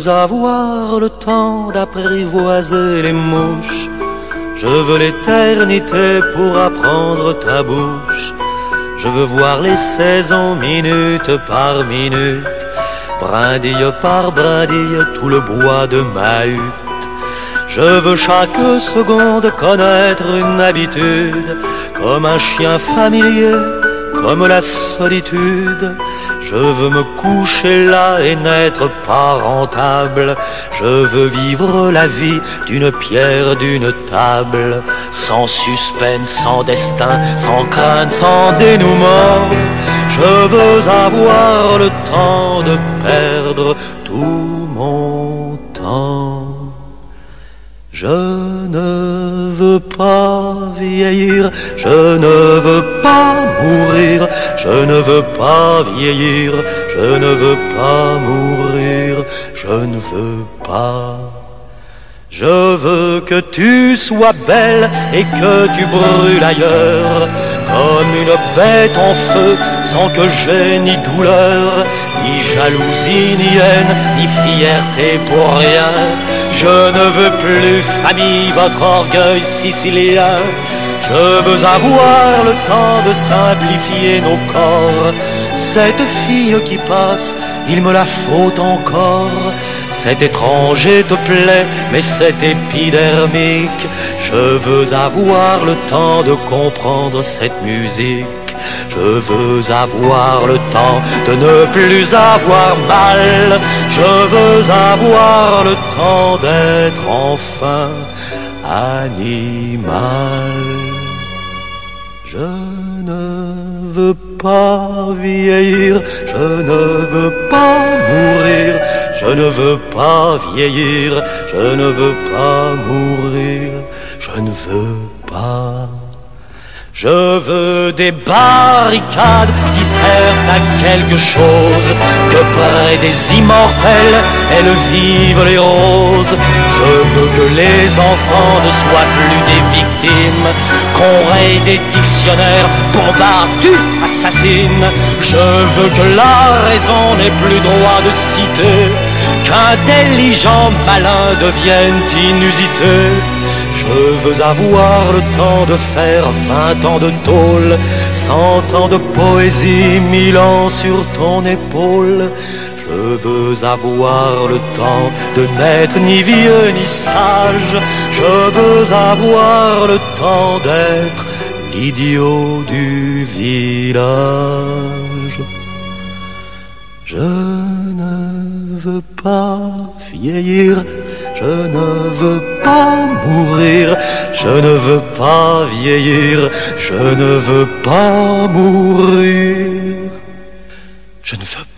veux avoir le temps d'apprivoiser les mouches. Je veux l'éternité pour apprendre ta bouche. Je veux voir les saisons minute par minute, brindille par brindille, tout le bois de ma hutte. Je veux chaque seconde connaître une habitude, comme un chien familier, comme la solitude. Je veux me coucher là et n'être pas rentable. Je veux vivre la vie d'une pierre, d'une table, sans suspense, sans destin, sans crainte, sans dénouement. Je veux avoir le temps de perdre tout mon temps. Je ne veux pas vieillir, je ne veux pas mourir, je ne veux pas vieillir, je ne veux pas mourir, je ne veux pas. Je veux que tu sois belle et que tu brûles ailleurs, comme une bête en feu, sans que j'aie ni douleur, ni jalousie, ni haine, ni fierté pour rien. Je ne veux plus, famille, votre orgueil sicilien. Je veux avoir le temps de simplifier nos corps. Cette fille qui passe, il me la faut encore. Cet étranger te plaît, mais c'est épidermique. Je veux avoir le temps de comprendre cette musique. Je veux avoir le temps de ne plus avoir mal. Je veux avoir le temps d'être enfin animal. Je ne veux pas vieillir, je ne veux pas mourir, je ne veux pas vieillir, je ne veux pas mourir, je ne veux pas. Je veux des barricades qui servent à quelque chose, que près des immortels elles vivent les roses. Je veux que les enfants ne soient plus des victimes, qu'on raye des dictionnaires, bombarde, tue, assassine. Je veux que la raison n'ait plus droit de citer, qu'intelligents malins deviennent inusités. Je veux avoir le temps de faire 20 ans de tôle, 100 ans de poésie, 1000 ans sur ton épaule. Je veux avoir le temps de n'être ni vieux ni sage. Je veux avoir le temps d'être l'idiot du village. Je ne veux pas vieillir, je ne veux pas mourir, je ne veux pas vieillir, je ne veux pas mourir, je ne veux